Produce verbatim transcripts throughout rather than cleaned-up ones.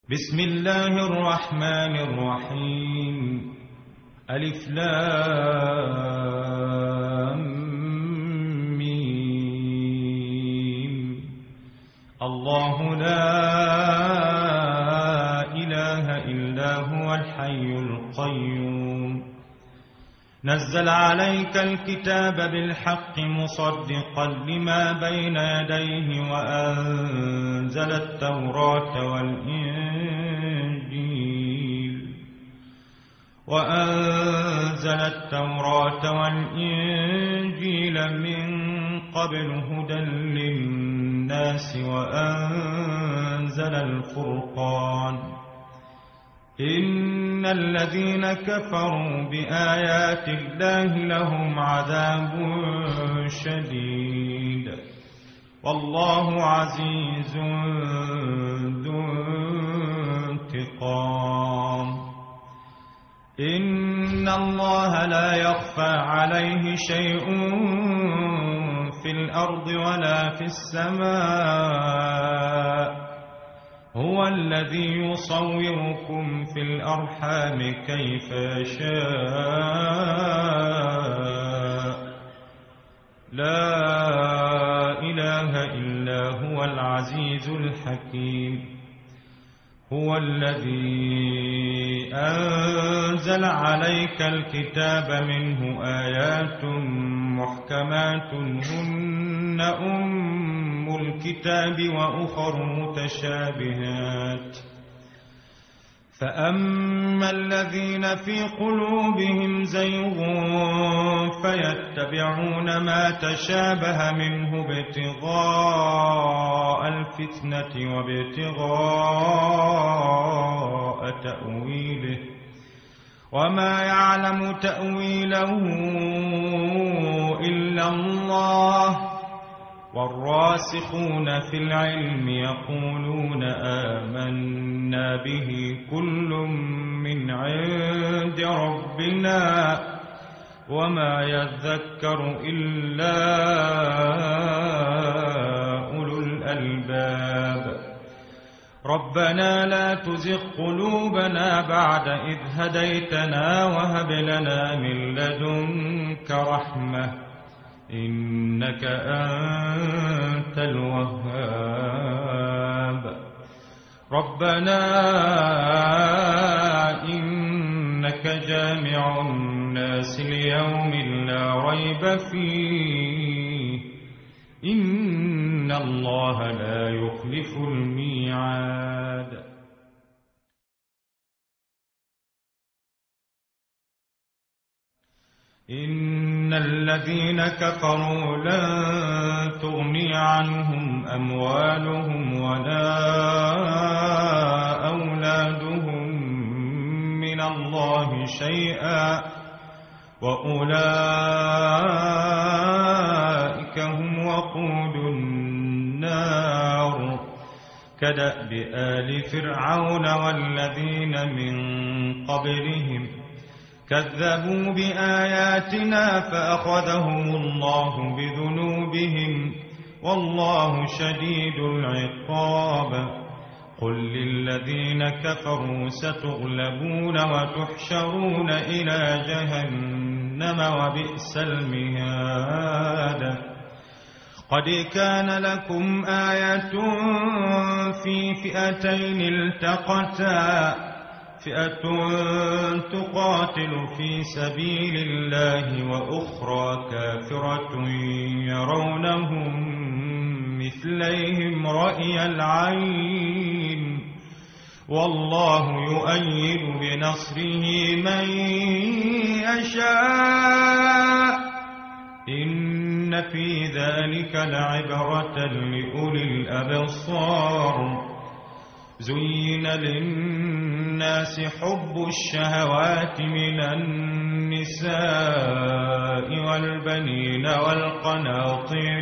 بسم الله الرحمن الرحيم. ألف لام ميم. الله لا إله إلا هو الحي القيوم. نزل عليك الكتاب بالحق مصدقا لما بين يديه وأنزل التوراة والإنجيل وأنزل التوراة والإنجيل من قبل هدى للناس وأنزل الفرقان. إن الذين كفروا بآيات الله لهم عذاب شديد والله عزيز ذو انتقام. إن الله لا يخفى عليه شيء في الأرض ولا في السماء. هو الذي يصوركم في الأرحام كيف يشاء. لا إله إلا هو العزيز الحكيم. هو الذي أنزل عليك الكتاب منه آيات محكمات هن أم الكتاب وأخر متشابهات. فأما الذين في قلوبهم زيغ فيتبعون ما تشابه منه ابتغاء الفتنة وابتغاء تأويله وما يعلم تأويله إلا الله. والراسخون في العلم يقولون آمنا به كل من عند ربنا وما يذكر إلا أولو الألباب. ربنا لا تزغ قلوبنا بعد إذ هديتنا وهب لنا من لدنك رحمة إنك أنت الوهاب. ربنا إنك جامع الناس ليوم لا ريب فيه إن الله لا يخلف الميعاد. إن الذين كفروا لن تغني عنهم أموالهم ولا أولادهم من الله شيئا وأولئك هم وقود النار كدأب آل فرعون والذين من قبلهم كذبوا بآياتنا فأخذهم الله بذنوبهم والله شديد العقاب. قل للذين كفروا ستغلبون وتحشرون إلى جهنم وبئس المهاد. قد كان لكم آية في فئتين التقتا فئة تقاتل في سبيل الله وأخرى كافرة يرونهم مثليهم رأي العين والله يؤيد بنصره من يشاء. إن في ذلك لعبرة لأولي الأبصار. زين للناس حب الشهوات من النساء والبنين والقناطير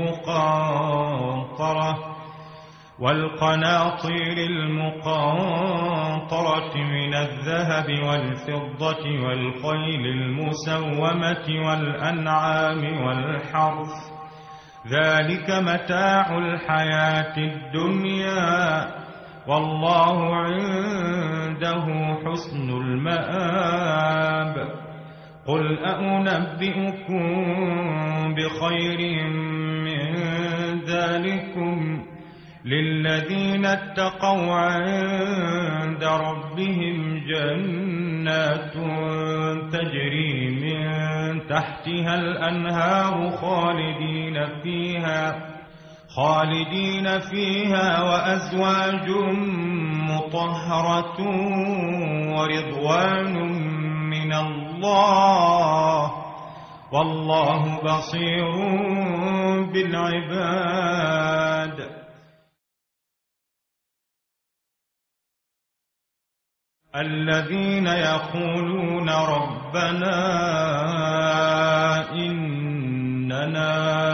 المقنطرة والقناطير المقنطرة من الذهب والفضة والخيل المسومة والأنعام والحرث ذلك متاع الحياة الدنيا والله عنده حسن المآب. قل أنبئكم بخير من ذلكم للذين اتقوا عند ربهم جنات تجري من تحتها الأنهار خالدين فيها خالدين فيها وأزواج مطهرة ورضوان من الله والله بصير بالعباد. الذين يقولون ربنا إننا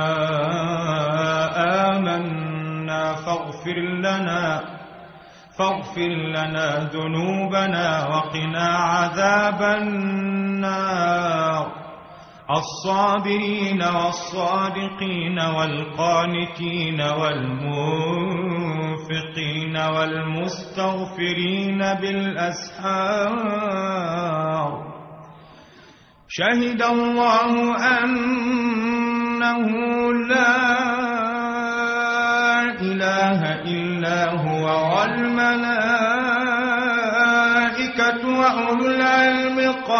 آمنا فاغفر لنا فاغفر لنا ذنوبنا وقنا عذاب النار. الصابرين والصادقين والقانتين والمنفقين والمستغفرين بالأسحار. شهد الله أنه لا إله إلا هو والملائكة وأولو العلم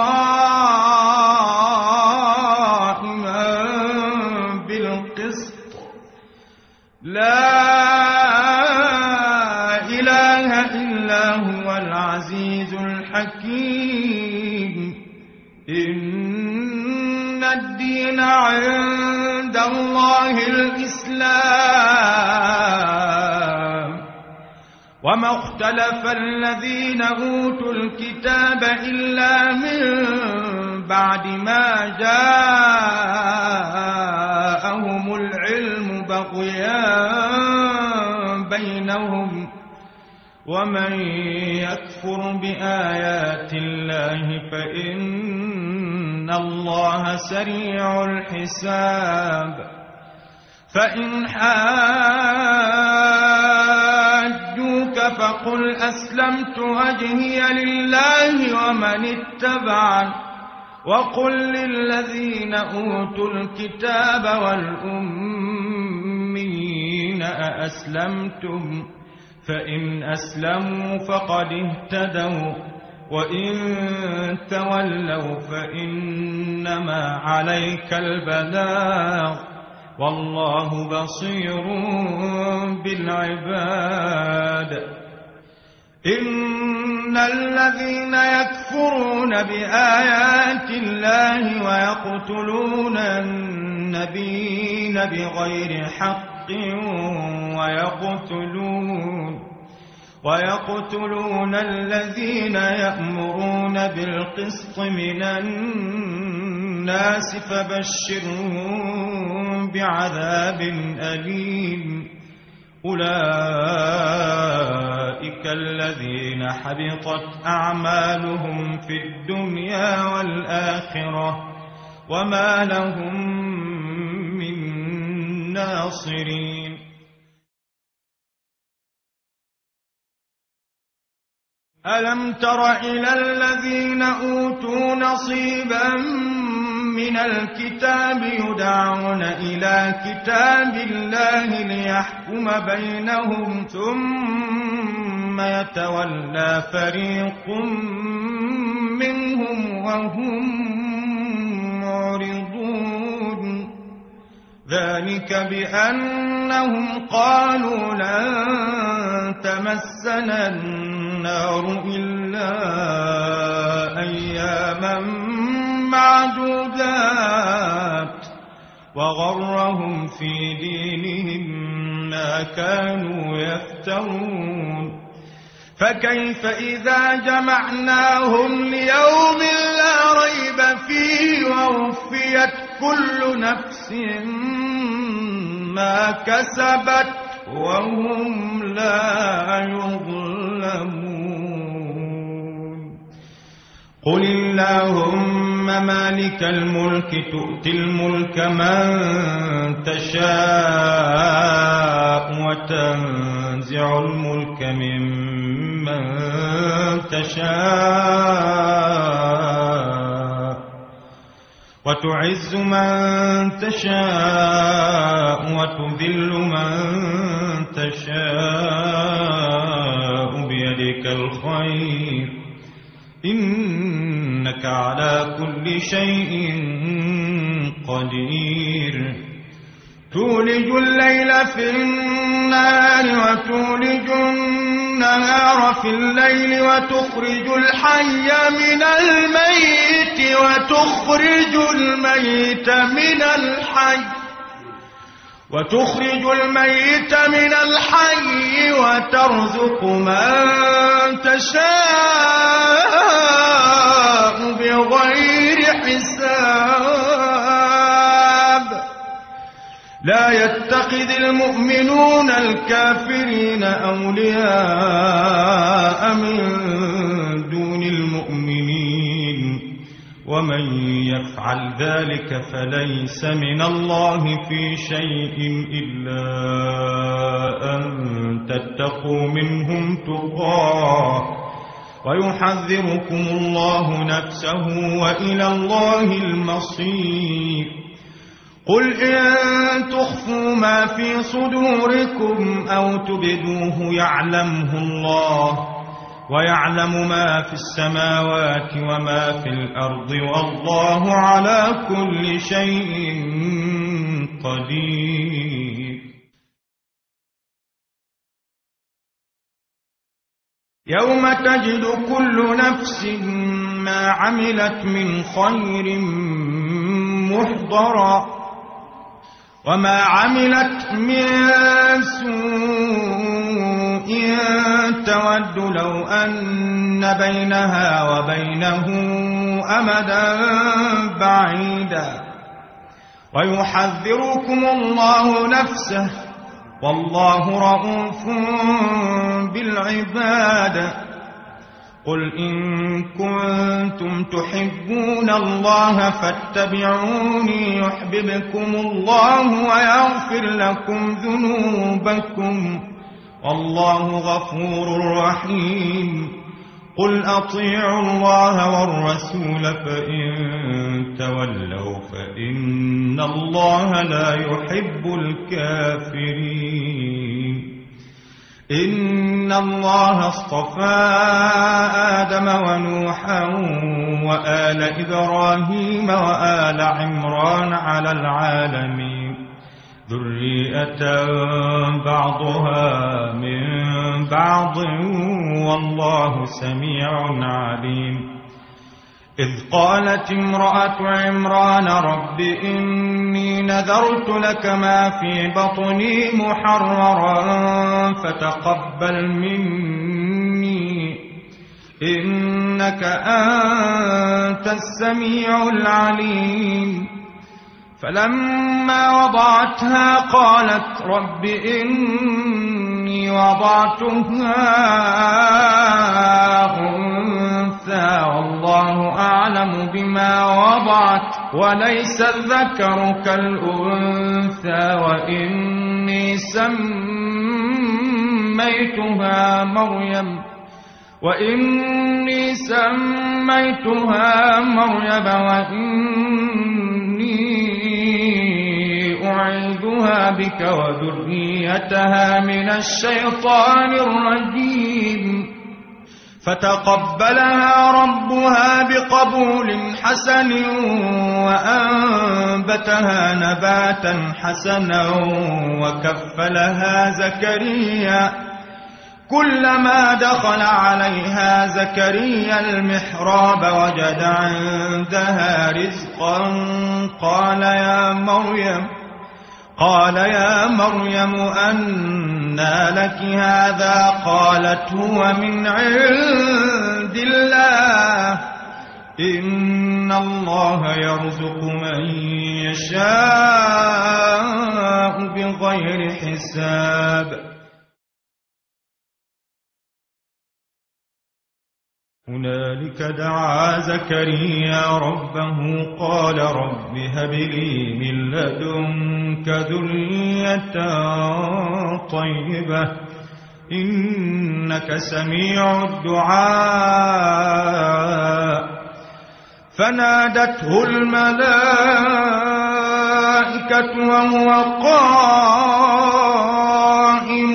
قائما بالقسط. لا إله إلا هو العزيز الحكيم. إن الدين عند الله الإسلام وما اختلف الذين أوتوا الكتاب إلا من بعد ما جاءهم العلم بغيا بينهم ومن يكفر بآيات الله فإن الله سريع الحساب. فإن حاجوك فقل أسلمت وجهي لله ومن اتبعني وقل للذين أوتوا الكتاب والأميين أأسلمتم فإن أسلموا فقد اهتدوا وإن تولوا فإنما عليك البلاغ والله بصير بالعباد. إن الذين يكفرون بآيات الله ويقتلون النبيين بغير حق ويقتلون ويقتلون الذين يأمرون بالقسط من الناس فبشرهم بعذاب أليم. أولئك الذين حبطت أعمالهم في الدنيا والآخرة وما لهم من ناصرين. ألم تر إلى الذين أوتوا نصيبا من الكتاب يدعون إلى كتاب الله ليحكم بينهم ثم يتولى فريق منهم وهم معرضون. ذلك بأنهم قالوا لن تمسنا النار إلا أياما معدودات وغرهم في دينهم ما كانوا يفترون. فكيف إذا جمعناهم ليوم لا ريب فيه ووفيت كل نفس ما كسبت وهم لا يظلمون. قل اللهم اللهم مالك الملك تؤتي الملك من تشاء وتنزع الملك ممن تشاء وتعز من تشاء وتذل من تشاء بيدك الخير إنك على كل شيء قدير تولج الليل في النهار وتولج النهار في الليل وتخرج الحي من الميت وتخرج الميت من الحي وتخرج الميت من الحي وترزق من تشاء بغير حساب لا يتخذ المؤمنون الكافرين أولياء من دون المؤمنين ومن يفعل ذلك فليس من الله في شيء إلا أن تتقوا منهم تقاه ويحذركم الله نفسه وإلى الله المصير قل إن تخفوا ما في صدوركم أو تبدوه يعلمه الله ويعلم ما في السماوات وما في الأرض والله على كل شيء قدير يوم تجد كل نفس ما عملت من خير محضرا وما عملت من سوء تود لو أن بينها وبينه أمدا بعيدا ويحذركم الله نفسه والله رءوف بالعباد قل إن كنتم تحبون الله فاتبعوني يحببكم الله ويغفر لكم ذنوبكم والله غفور رحيم قل أطيعوا الله والرسول فإن تولوا فإن الله لا يحب الكافرين إن الله اصطفى آدم ونوحا وآل إبراهيم وآل عمران على العالمين ذرية بعضها من بعض والله سميع عليم إذ قالت امرأة عمران رب إني نذرت لك ما في بطني محررا فتقبل مني إنك أنت السميع العليم فلما وضعتها قالت رب إني وضعتها أنثى والله أعلم بما وضعت وليس الذكر كالأنثى وإني سميتها مريم وإني سميتها مريم وإني أعيذها بك وذريتها من الشيطان الرجيم فتقبلها ربها بقبول حسن وأنبتها نباتا حسنا وكفلها زكريا كلما دخل عليها زكريا المحراب وجد عندها رزقا قال يا مريم قال يا مريم أنى لك هذا قالت هو من عند الله إن الله يرزق من يشاء بغير حساب هنالك دعا زكريا ربه قال رب هب لي من لدنك ذرية طيبة إنك سميع الدعاء. فنادته الملائكة وهو قائم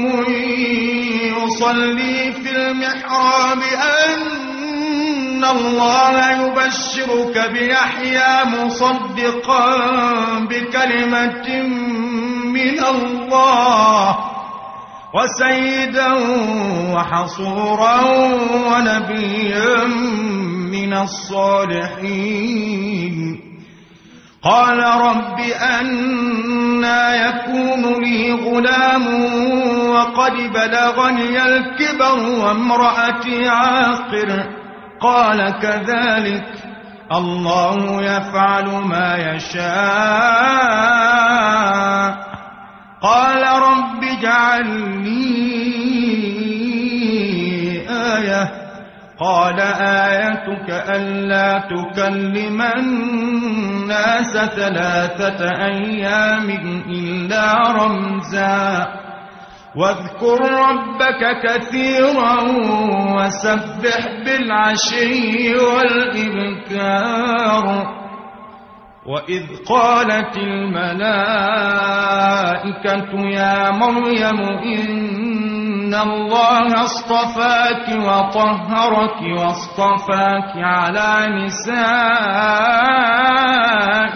يصلي في المحراب أن الله يبشرك بيحيى مصدقا بكلمة من الله وسيدا وحصورا ونبيا من الصالحين. قال رب أنى يكون لي غلام وقد بلغني الكبر وامرأتي عاقر. قال كذلك الله يفعل ما يشاء. قال رب اجعل لي آية. قال آيتك ألا تكلم الناس ثلاثة أيام إلا رمزا واذكر ربك كثيرا وسبح بالعشي والإبكار. وإذ قالت الملائكة يا مريم إن الله اصطفاك وطهرك واصطفاك على نساء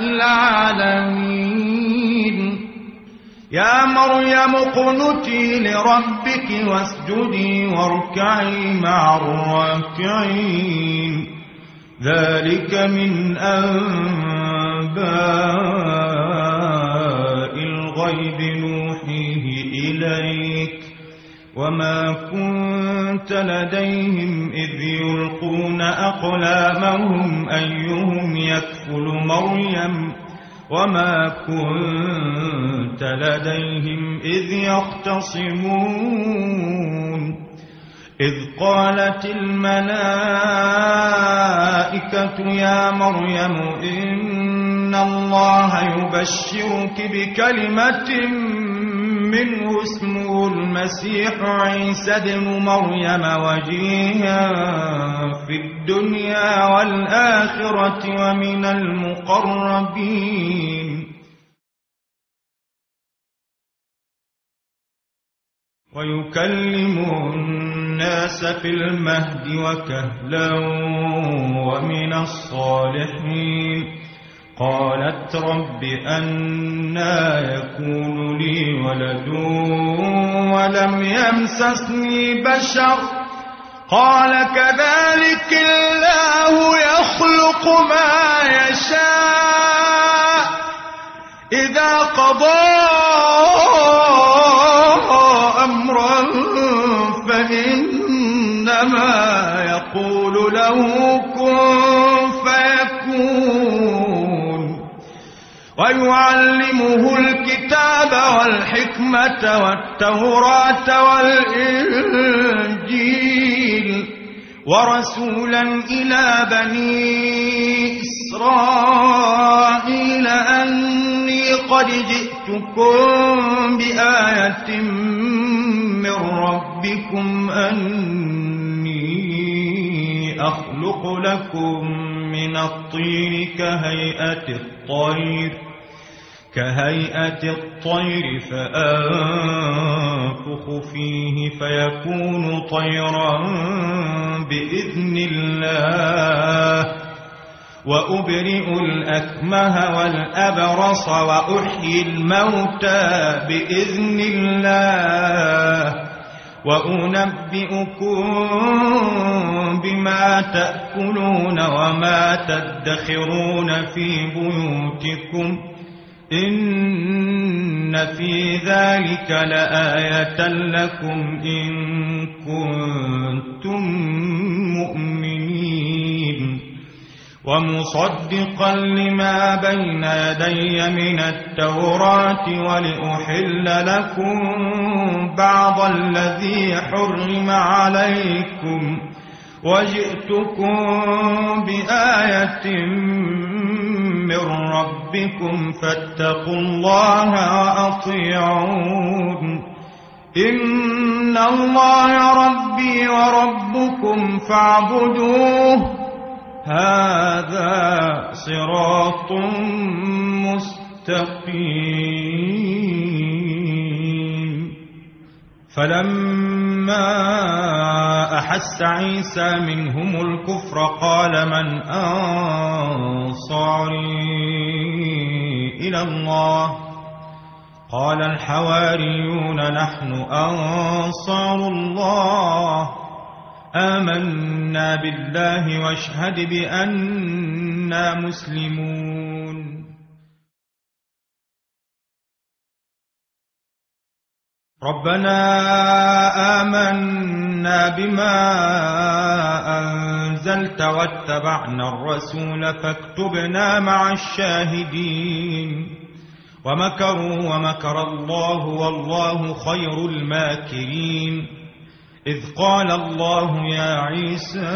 العالمين. يا مريم اقنتي لربك واسجدي واركعي مع الراكعين. ذلك من أنباء الغيب نوحيه إليك وما كنت لديهم إذ يلقون أقلامهم أيهم يكفل مريم وما كنت لديهم إذ يختصمون. إذ قالت الملائكة يا مريم إن الله يبشرك بكلمة منه اسمه المسيح عيسى ابن مريم وجيها في الدنيا والآخرة ومن المقربين. ويكلم الناس في المهد وكهلا ومن الصالحين. قالت رب أنى يكون لي ولد ولم يمسسني بشر. قال كذلك الله يخلق ما يشاء إذا قضى أمرا فإنما يقول له كن فيكون. ويعلمه الكتاب والحكمة والتوراة والإنجيل ورسولا إلى بني إسرائيل أني قد جئتكم بآية من ربكم أني أخلق لكم من الطين كهيئة الطير كهيئة الطير فأنفخ فيه فيكون طيرا بإذن الله وأبرئ الأكمه والأبرص وأحيي الموتى بإذن الله وأنبئكم بما تأكلون وما تدخرون في بيوتكم إن في ذلك لآية لكم إن كنتم مؤمنين ومصدقا لما بين يدي من التوراة ولأحل لكم بعض الذي حرم عليكم وجئتكم بآية من ربكم فاتقوا الله وأطيعون إن الله ربي وربكم فاعبدوه هذا صراط مستقيم. فلما أحس عيسى منهم الكفر قال من أنصاري إلى الله قال الحواريون نحن أنصار الله آمنا بالله واشهد بأننا مسلمون. ربنا آمنا بما أنزلت واتبعنا الرسول فاكتبنا مع الشاهدين. ومكروا ومكر الله والله خير الماكرين. إذ قال الله يا عيسى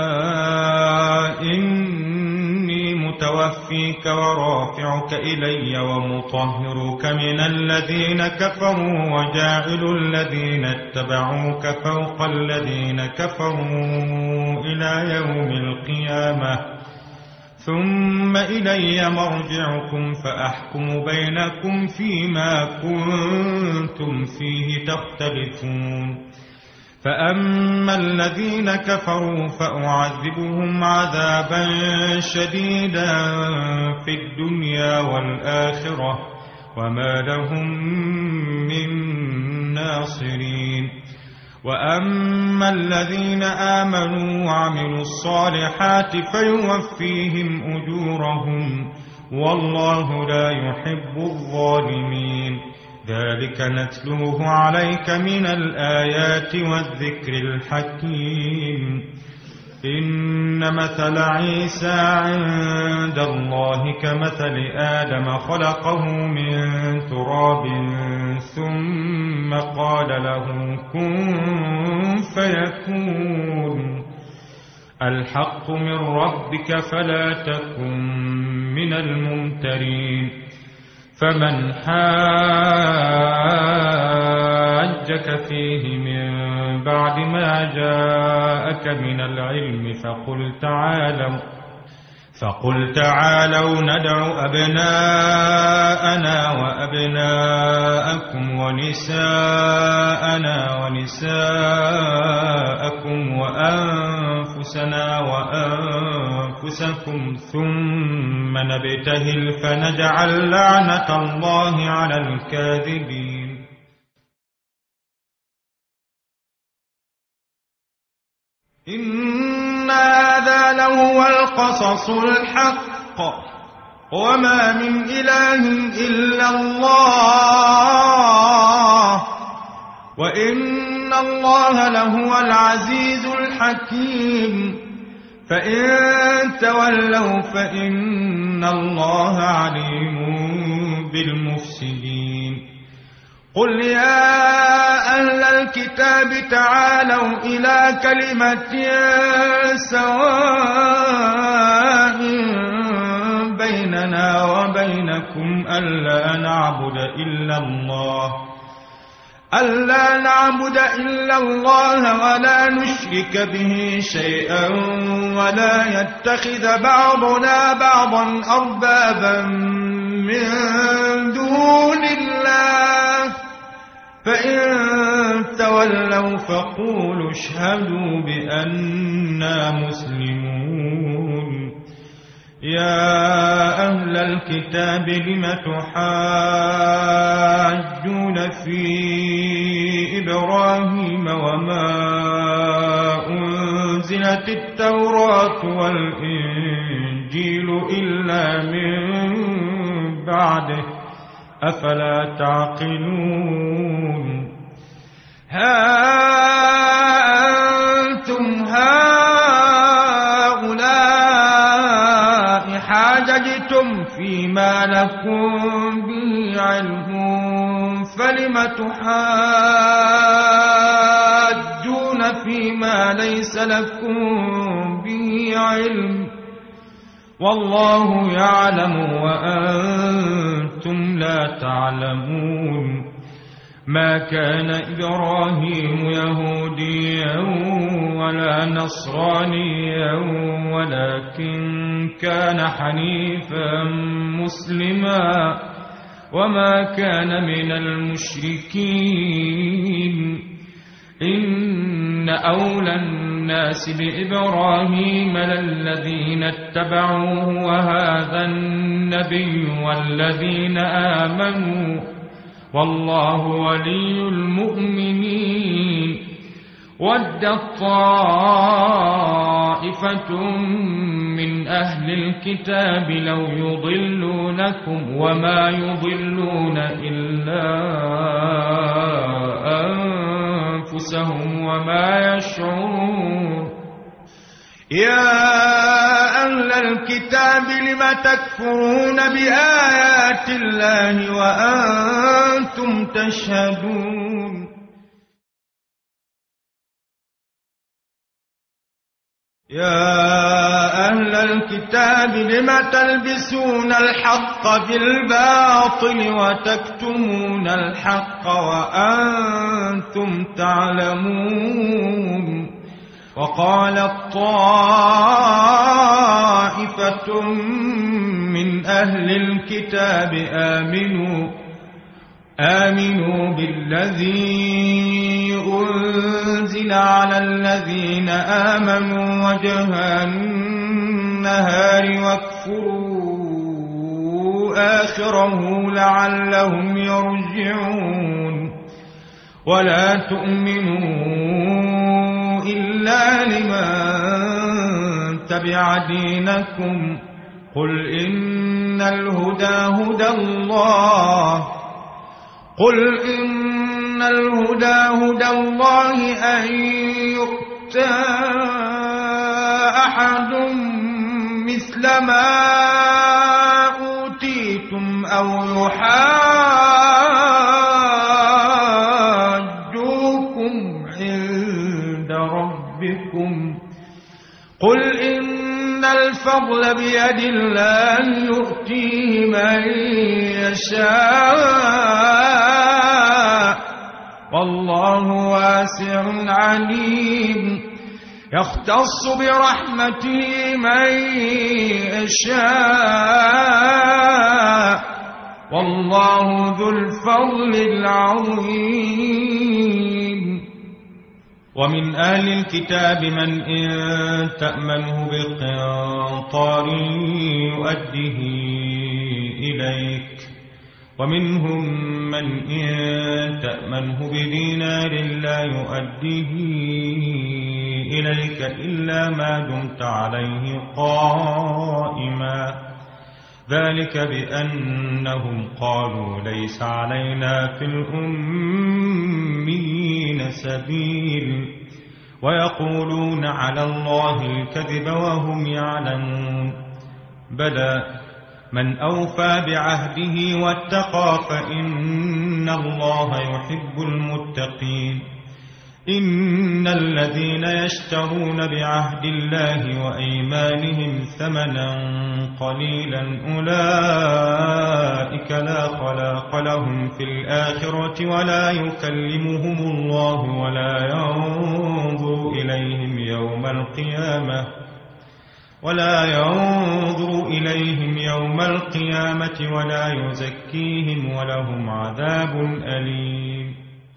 إني متوفيك ورافعك إلي ومطهرك من الذين كفروا وجاعل الذين اتبعوك فوق الذين كفروا إلى يوم القيامة ثم إلي مرجعكم فأحكم بينكم فيما كنتم فيه تختلفون. فأما الذين كفروا فأعذبهم عذابا شديدا في الدنيا والآخرة وما لهم من ناصرين. وأما الذين آمنوا وعملوا الصالحات فيوفيهم أجورهم والله لا يحب الظالمين. ذلك نتلوه عليك من الآيات والذكر الحكيم. إن مثل عيسى عند الله كمثل آدم خلقه من تراب ثم قال له كن فيكون. الحق من ربك فلا تكن من الممترين. فمن حاجك فيه من بعد ما جاءك من العلم فقل تعالوا فقل تعالوا ندع أبناءنا وأبناءكم ونساءنا ونساءكم وأنفسنا وأنفسكم ثم نبتهل فنجعل لعنة الله على الكاذبين. إن هذا لهو القصص الحق وما من إله إلا الله وإن الله لهو العزيز الحكيم. فإن تولوا فإن الله عليم بالمفسدين. قل يا أهل الكتاب تعالوا إلى كلمة سواء بيننا وبينكم ألا نعبد إلا الله ألا نعبد إلا الله ولا نشرك به شيئا ولا يتخذ بعضنا بعضا أربابا من دون الله فإن تولوا فقولوا اشهدوا بأننا مسلمون. يا أهل الكتاب لم تحاجون في إبراهيم وما أنزلت التوراة والإنجيل إلا من بعده أفلا تعقلون. ها أنتم هؤلاء حاججتم فيما لكم به علم فلم تحاجون فيما ليس لكم به علم والله يعلم وأنتم لا تعلمون. ما كان إبراهيم يهوديا ولا نصرانيا ولكن كان حنيفا مسلما وما كان من المشركين. إن أولى الناس بإبراهيم للذين اتبعوه وهذا النبي والذين آمنوا والله ولي المؤمنين. ودت طائفة من أهل الكتاب لو يضلونكم وما يضلون إلا أنفسهم وما يشعرون. يا أهل الكتاب لم تكفرون بآيات الله وأنتم تشهدون. يا أهل الكتاب لم تلبسون الحق بالباطل وتكتمون الحق وأنتم تعلمون. وقالت طائفة من أهل الكتاب آمنوا آمنوا بالذي أنزل على الذين آمنوا وجه النهار واكفروا آخره لعلهم يرجعون. ولا تؤمنوا إلا لمن تبع دينكم قل إن الهدى هدى الله قل إن الهدى هدى الله أن يؤتى أحد مثل ما أوتيتم أو يحاجوكم عند ربكم قل إن الفضل بيد الله يؤتيه من يشاء والله واسع عليم. يختص برحمته من يشاء والله ذو الفضل العظيم. ومن أهل الكتاب من إن تأمنه بقنطار يؤديه إليك ومنهم من إن تأمنه بدينار لا يؤديه إليك إلا ما دمت عليه قائما. ذلك بأنهم قالوا ليس علينا في الأميين سبيل ويقولون على الله الكذب وهم يعلمون. بلى من أوفى بعهده واتقى فإن الله يحب المتقين. إن الذين يشترون بعهد الله وأيمانهم ثمنا قليلا أولئك لا خلاق لهم في الآخرة ولا يكلمهم الله ولا ينظر إليهم يوم القيامة ولا ينظر إليهم يوم القيامة ولا يزكيهم ولهم عذاب أليم.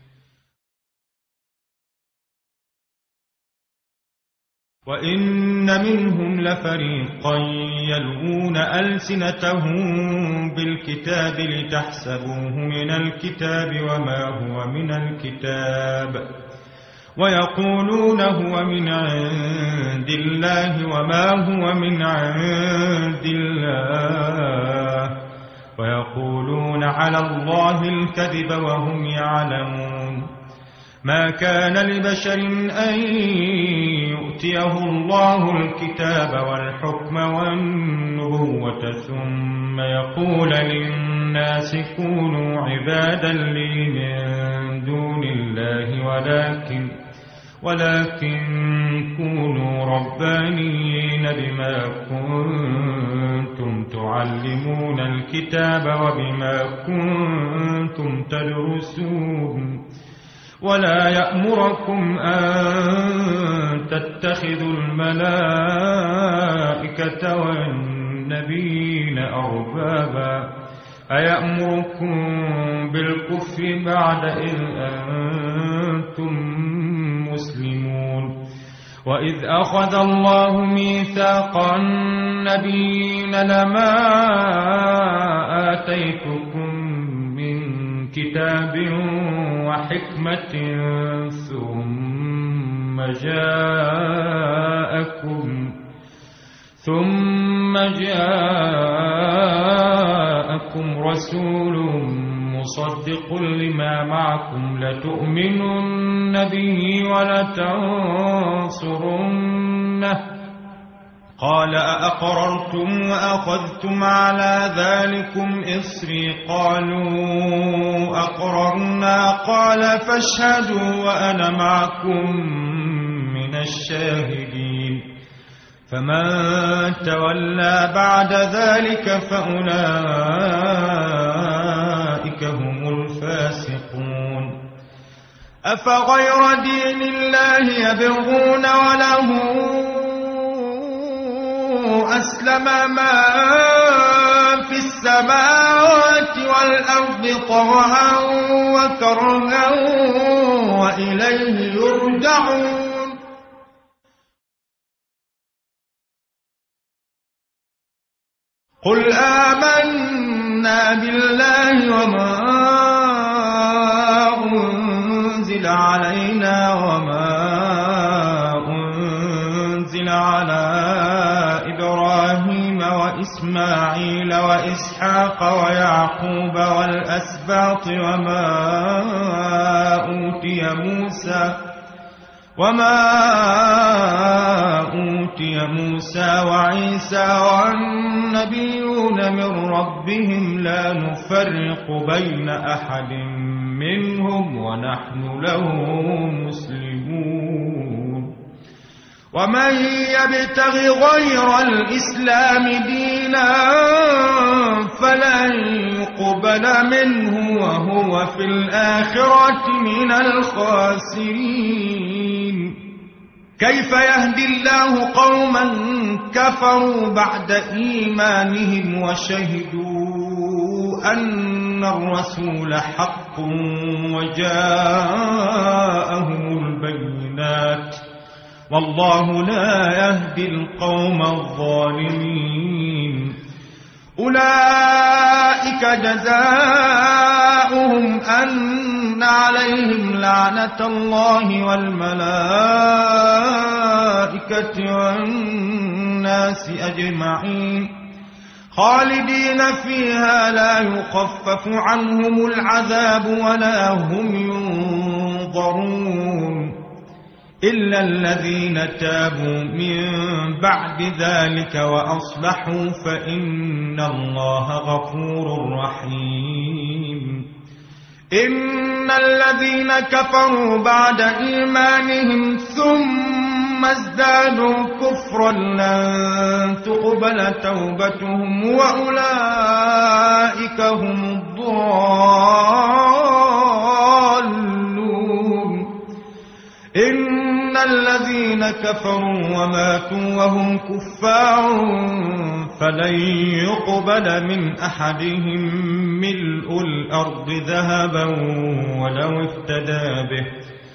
وإن منهم لفريقا يلوون ألسنتهم بالكتاب لتحسبوه من الكتاب وما هو من الكتاب ويقولون هو من عند الله وما هو من عند الله ويقولون على الله الكذب وهم يعلمون. ما كان لبشر أن يؤتيه الله الكتاب والحكم والنبوة ثم يقول للناس كونوا عبادا لي من دون الله ولكن ولكن كونوا ربانيين بما كنتم تعلمون الكتاب وبما كنتم تدرسون ولا يأمركم أن تتخذوا الملائكة والنبيين أربابا أيأمركم بالكفر بعد إذ أنتم مسلمون وإذ أخذ الله ميثاق النبيين لما آتيتكم من كتاب وحكمة ثم جاءكم ثم جاءكم رسول مصدق لما معكم لتؤمنن به ولتنصرنه قال أأقررتم وأخذتم على ذلكم إصري قالوا أقررنا قال فاشهدوا وأنا معكم من الشاهدين فمن تولى بعد ذلك فأولئك هم الفاسقون أفغير دين الله يبغون وله أسلم ما في السماوات والأرض طوعا وكرها وإليه يرجعون قل آمنا بالله وما أنزل علينا وما أنزل على إبراهيم وإسماعيل وإسحاق ويعقوب والأسباط وما أوتي موسى وما أوتي موسى وعيسى والنبيون من ربهم لا نفرق بين أحد منهم ونحن له مسلمون ومن يبتغ غير الإسلام دينا فلن يقبل منه وهو في الآخرة من الخاسرين كيف يهدي الله قوما كفروا بعد إيمانهم وشهدوا أن الرسول حق وجاءهم البينات والله لا يهدي القوم الظالمين أولئك جزاؤهم أن عليهم لعنة الله والملائكة والناس أجمعين خالدين فيها لا يخفف عنهم العذاب ولا هم ينظرون إلا الذين تابوا من بعد ذلك وأصلحوا فإن الله غفور رحيم إن الذين كفروا بعد إيمانهم ثم ازدادوا كفرا لن تقبل توبتهم وأولئك هم الضالون إن الذين كفروا وماتوا وهم كفار فلن يقبل من أحدهم ملء الأرض ذهبا ولو افتدى به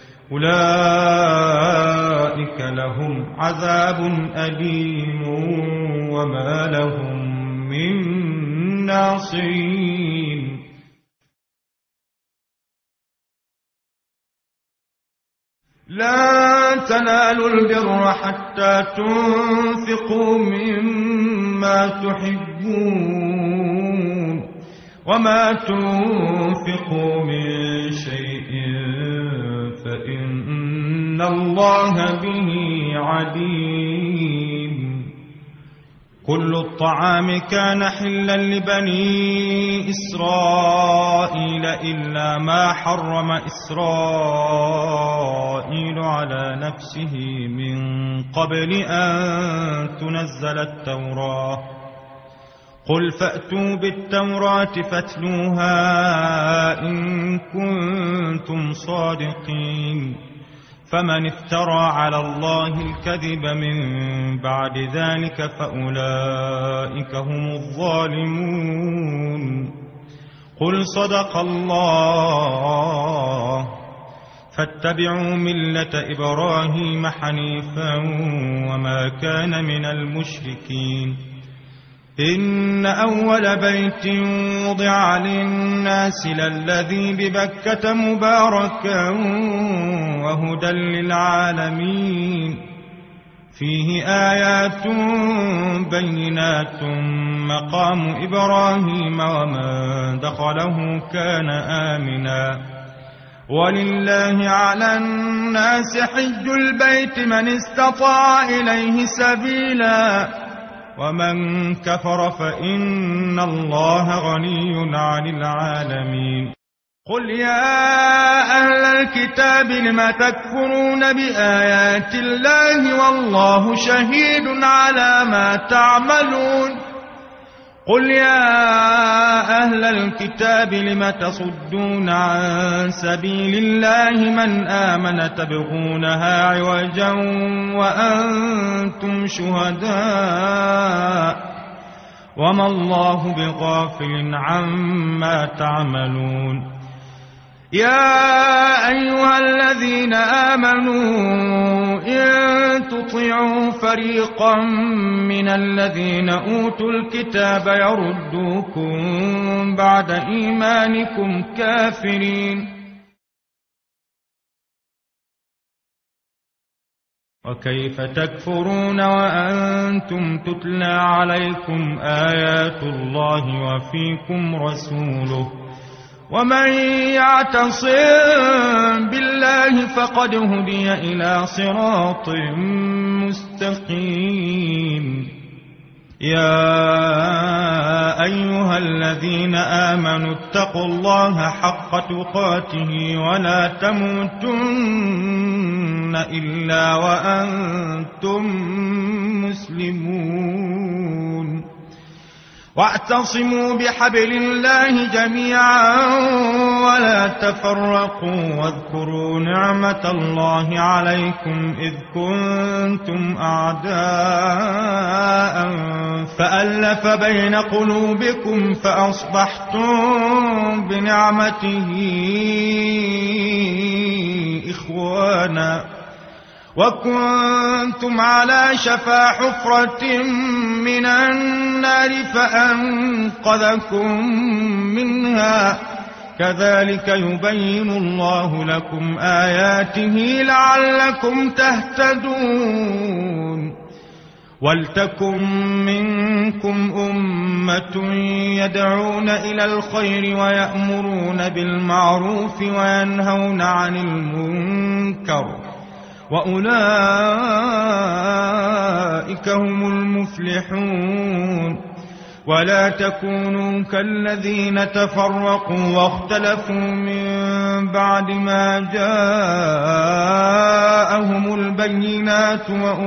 أولئك لهم عذاب أليم وما لهم من ناصرين لا تنالوا البر حتى تنفقوا مما تحبون وما تنفقوا من شيء فإن الله به عليم كل الطعام كان حلا لبني إسرائيل إلا ما حرم إسرائيل على نفسه من قبل أن تنزل التوراة. قل فأتوا بالتوراة فاتلوها إن كنتم صادقين. فمن افترى على الله الكذب من بعد ذلك فأولئك هم الظالمون. قل صدق الله فاتبعوا ملة إبراهيم حنيفا وما كان من المشركين. إن أول بيت وضع للناس للذي ببكة مباركا وهدى للعالمين. فيه آيات بينات مقام إبراهيم ومن دخله كان آمنا. ولله على الناس حج البيت من استطاع إليه سبيلا ومن كفر فإن الله غني عن العالمين. قل يا أهل الكتاب لم تكفرون بآيات الله والله شهيد على ما تعملون. قل يا أهل الكتاب لم تصدون عن سبيل الله من آمن تبغونها عوجا وأنتم شهداء وما الله بغافل عما تعملون. يا أيها الذين آمنوا إن تطيعوا فريقا من الذين أوتوا الكتاب يردوكم بعد إيمانكم كافرين. وكيف تكفرون وأنتم تتلى عليكم آيات الله وفيكم رسوله ومن يعتصم بالله فقد هدي إلى صراط مستقيم. يا أيها الذين آمنوا اتقوا الله حق تقاته ولا تموتن إلا وأنتم مسلمون. واعتصموا بحبل الله جميعا ولا تفرقوا واذكروا نعمة الله عليكم إذ كنتم أعداء فألف بين قلوبكم فأصبحتم بنعمته إخوانا وكنتم على شفا حفرة من النار فأنقذكم منها. كذلك يبين الله لكم آياته لعلكم تهتدون. ولتكن منكم أمة يدعون إلى الخير ويأمرون بالمعروف وينهون عن المنكر وأولئك هم المفلحون. ولا تكونوا كالذين تفرقوا واختلفوا من بعد ما جاءهم البينات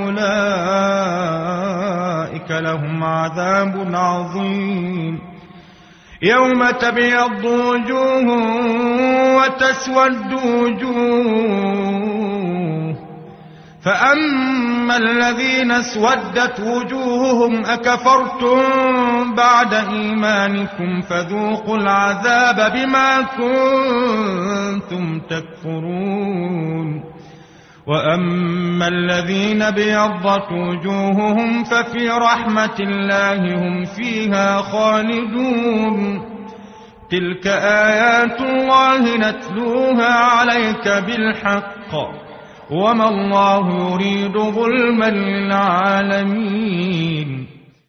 وأولئك لهم عذاب عظيم. يوم تبيض وجوه وتسود وجوه فأما الذين اسودت وجوههم أكفرتم بعد إيمانكم فذوقوا العذاب بما كنتم تكفرون. وأما الذين بيضت وجوههم ففي رحمة الله هم فيها خالدون. تلك آيات الله نتلوها عليك بالحق وما الله يريد ظلما للعالمين.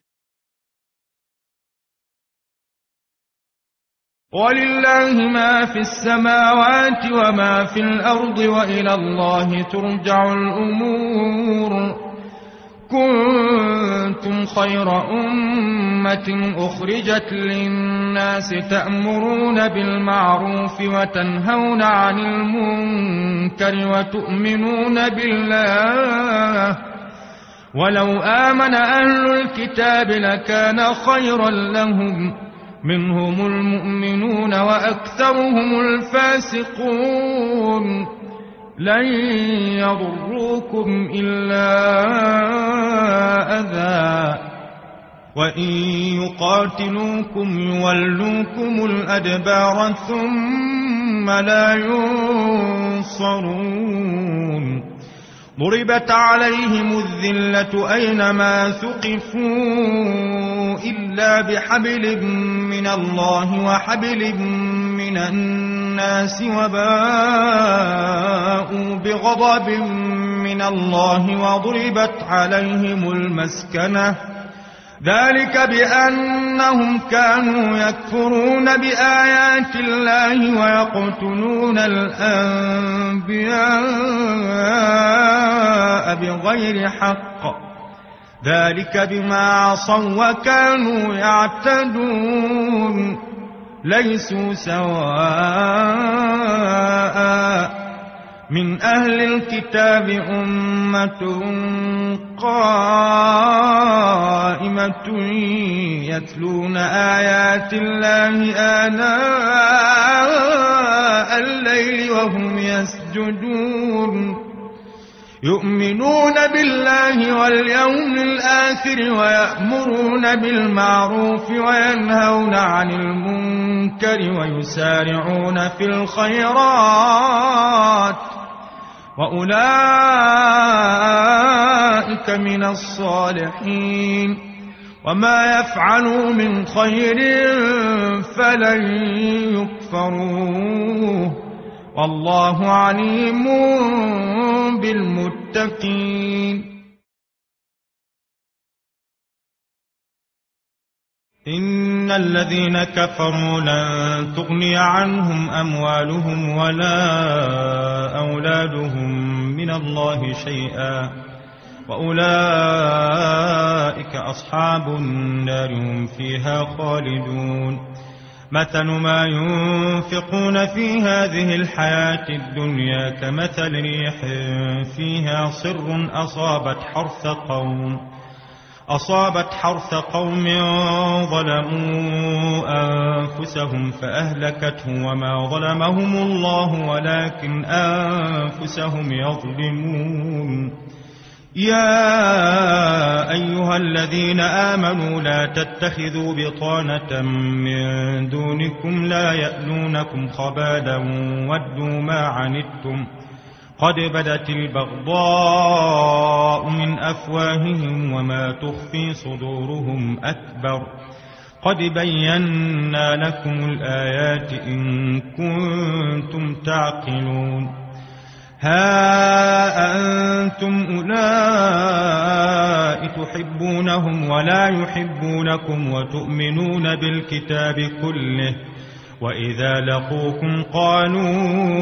ولله ما في السماوات وما في الأرض وإلى الله ترجع الأمور. كنتم كنتم خير أمة أخرجت للناس تأمرون بالمعروف وتنهون عن المنكر وتؤمنون بالله ولو آمن أهل الكتاب لكان خيرا لهم منهم المؤمنون وأكثرهم الفاسقون لن يضروكم إلا أذى وإن يقاتلوكم يولوكم الأدبار ثم لا ينصرون ضربت عليهم الذلة أينما ثقفوا إلا بحبل من الله وحبل من الناس وباءوا بغضب من الله وضربت عليهم المسكنة ذلك بأنهم كانوا يكفرون بآيات الله ويقتلون الأنبياء بغير حق ذلك بما عصوا وكانوا يعتدون ليسوا سواء من أهل الكتاب أمة قائمة يتلون آيات الله آناء الليل وهم يسجدون يؤمنون بالله واليوم الآخر ويأمرون بالمعروف وينهون عن المنكر ويسارعون في الخيرات وأولئك من الصالحين وما يفعلوا من خير فلن يكفروه والله عليم بالمتقين إن الذين كفروا لن تغني عنهم أموالهم ولا أولادهم من الله شيئا وأولئك أصحاب النار هم فيها خالدون مثل ما ينفقون في هذه الحياة الدنيا كمثل ريح فيها صر أصابت حرث قوم أصابت حرث قوم ظلموا أنفسهم فأهلكته وما ظلمهم الله ولكن أنفسهم يظلمون يا أيها الذين آمنوا لا تتخذوا بطانة من دونكم لا يألونكم خبالا ودوا ما عنتم قد بدت البغضاء من أفواههم وما تخفي صدورهم أكبر قد بينا لكم الآيات إن كنتم تعقلون ها أنتم أولئك تحبونهم ولا يحبونكم وتؤمنون بالكتاب كله وإذا لقوكم قالوا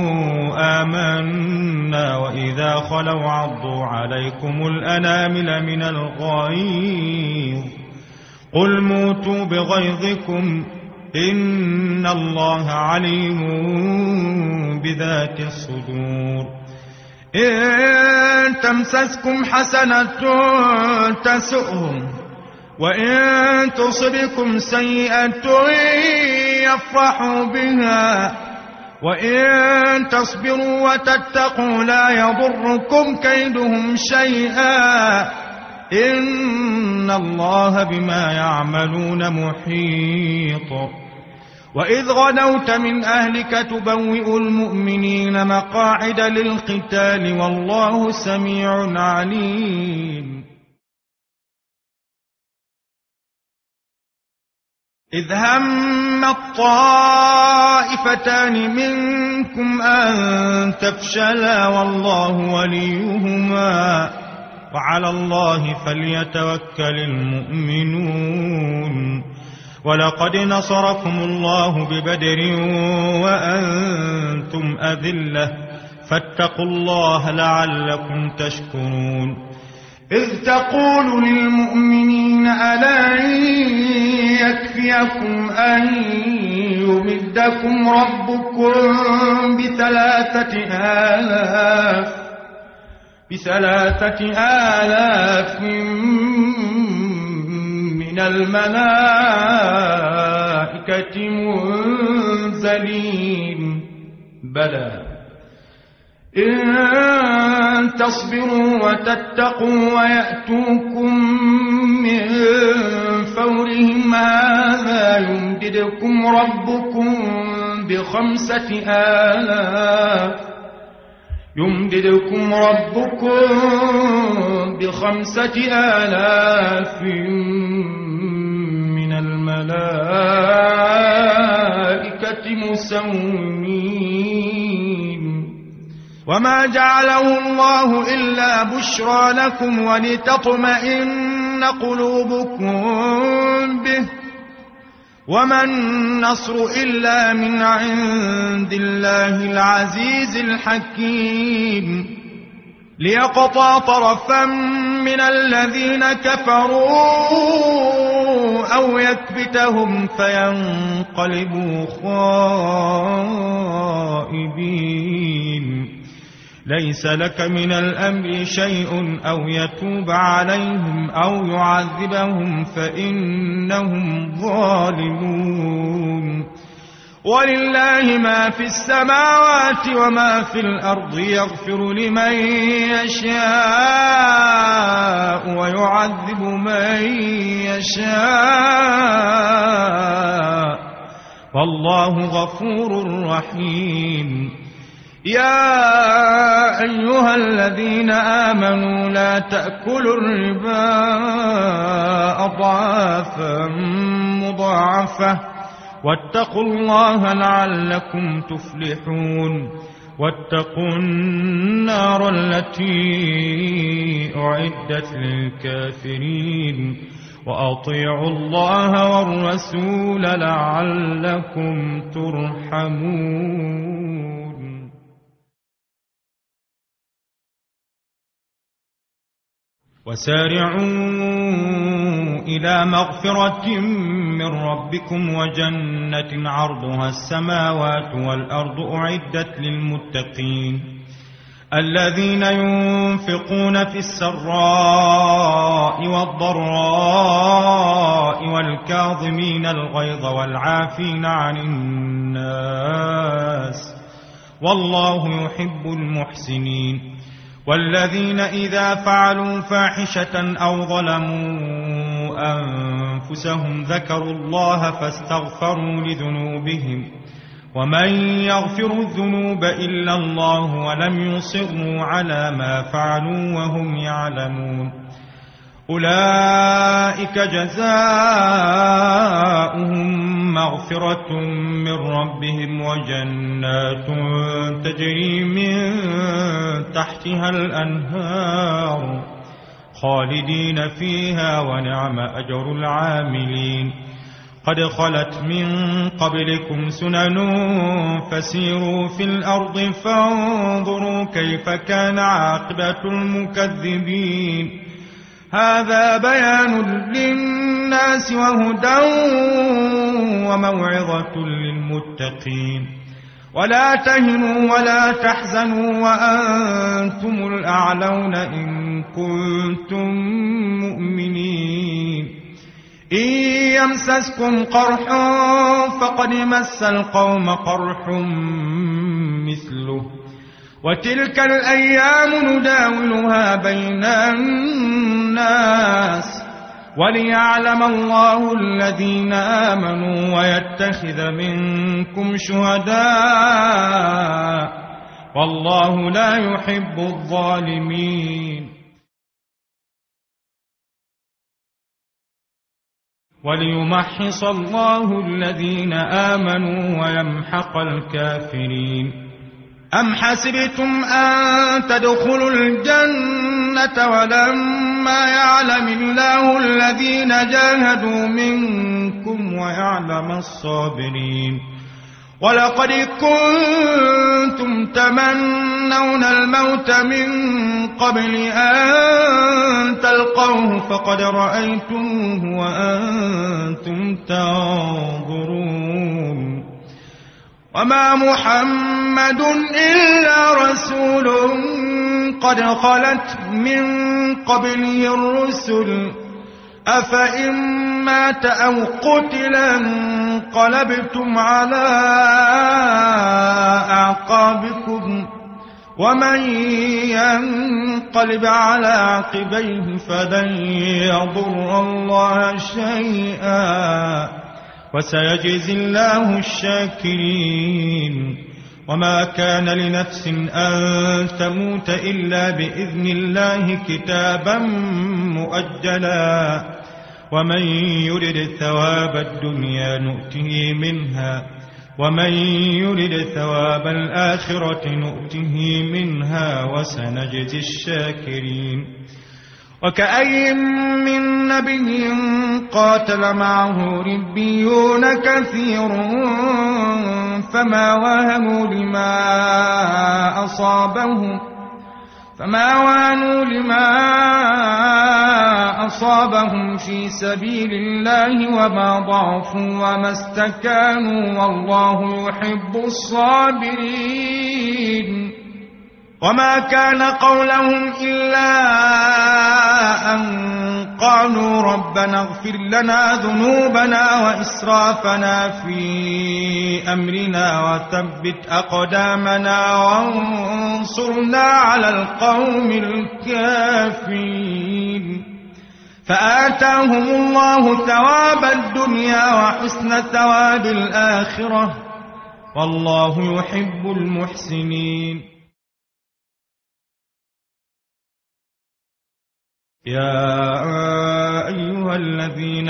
آمنا وإذا خلوا عضوا عليكم الأنامل من الغيظ قل موتوا بغيظكم إن الله عليم بذات الصدور إن تمسسكم حسنة تسؤهم وإن تصبكم سيئة يفرحوا بها وإن تصبروا وتتقوا لا يضركم كيدهم شيئا إن الله بما يعملون محيط وإذ غدوت من أهلك تبوئ المؤمنين مقاعد للقتال والله سميع عليم إذ هم الطائفتان منكم أن تفشلا والله وليهما وعلى الله فليتوكل المؤمنون ولقد نصركم الله ببدر وأنتم أذلة فاتقوا الله لعلكم تشكرون إذ تقول للمؤمنين ألا يكفيكم أن يمدكم ربكم بثلاثة آلاف بثلاثة آلاف من الملائكة منزلين بلى إن تصبروا وتتقوا ويأتوكم من فورهم هذا يمددكم ربكم بخمسة آلاف يمددكم ربكم بخمسة آلاف من الملائكة مسومين وما جعله الله إلا بشرى لكم ولتطمئن قلوبكم به وما النصر إلا من عند الله العزيز الحكيم ليقطع طرفا من الذين كفروا أو يكبتهم فينقلبوا خائبين ليس لك من الأمر شيء أو يتوب عليهم أو يعذبهم فإنهم ظالمون ولله ما في السماوات وما في الأرض يغفر لمن يشاء ويعذب من يشاء والله غفور رحيم يا أيها الذين آمنوا لا تأكلوا الربا أضعافا مضاعفة واتقوا الله لعلكم تفلحون واتقوا النار التي أعدت للكافرين وأطيعوا الله والرسول لعلكم ترحمون وسارعوا إلى مغفرة من ربكم وجنة عرضها السماوات والأرض أعدت للمتقين الذين ينفقون في السراء والضراء والكاظمين الغيظ والعافين عن الناس والله يحب المحسنين والذين إذا فعلوا فاحشة أو ظلموا أنفسهم ذكروا الله فاستغفروا لذنوبهم ومن يغفر الذنوب إلا الله ولم يصروا على ما فعلوا وهم يعلمون أولئك جزاؤهم مغفرة من ربهم وجنات تجري من تحتها الأنهار خالدين فيها ونعم أجر العاملين قد خلت من قبلكم سنن فسيروا في الأرض فانظروا كيف كان عاقبة المكذبين هذا بيان للناس وهدى وموعظة للمتقين ولا تهنوا ولا تحزنوا وأنتم الأعلون إن كنتم مؤمنين إن يمسسكم قرح فقد مس القوم قرح مثله وتلك الأيام نداولها بين الناس وليعلم الله الذين آمنوا ويتخذ منكم شهداء والله لا يحب الظالمين وليمحص الله الذين آمنوا ويمحق الكافرين أم حسبتم أن تدخلوا الجنة ولما يعلم الله الذين جاهدوا منكم ويعلم الصابرين ولقد كنتم تمنون الموت من قبل أن تلقوه فقد رأيتموه وأنتم تنظرون وما محمد إلا رسول قد خلت من قبله الرسل أفإن مات أو قتلا انقلبتم على أعقابكم ومن ينقلب على عقبيه فلن يضر الله شيئا وسيجزي الله الشاكرين وما كان لنفس أن تموت إلا بإذن الله كتابا مؤجلا ومن يرد ثواب الدنيا نؤته منها ومن يرد ثواب الآخرة نؤته منها وسنجزي الشاكرين وكأي من نبي قاتل معه ربيون كثير فما وهنوا لما أصابهم فما وهنوا لما أصابهم في سبيل الله وما ضعفوا وما استكانوا والله يحب الصابرين وما كان قولهم إلا أن قالوا ربنا اغفر لنا ذنوبنا وإسرافنا في أمرنا وثبت أقدامنا وانصرنا على القوم الكافرين فآتاهم الله ثواب الدنيا وحسن ثواب الآخرة والله يحب المحسنين يا أيها الذين